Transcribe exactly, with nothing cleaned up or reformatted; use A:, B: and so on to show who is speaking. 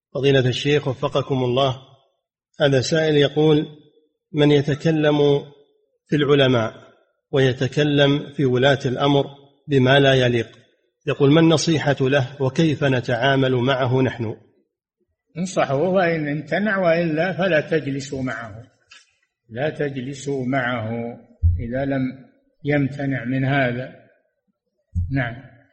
A: فضيلة الشيخ وفقكم الله، هذا سائل يقول: من يتكلم في العلماء ويتكلم في ولاة الأمر بما لا يليق، يقول: ما النصيحة له وكيف نتعامل معه نحن؟
B: انصحه، وإن امتنع وإلا فلا تجلسوا معه، لا تجلسوا معه إذا لم يمتنع من هذا. نعم.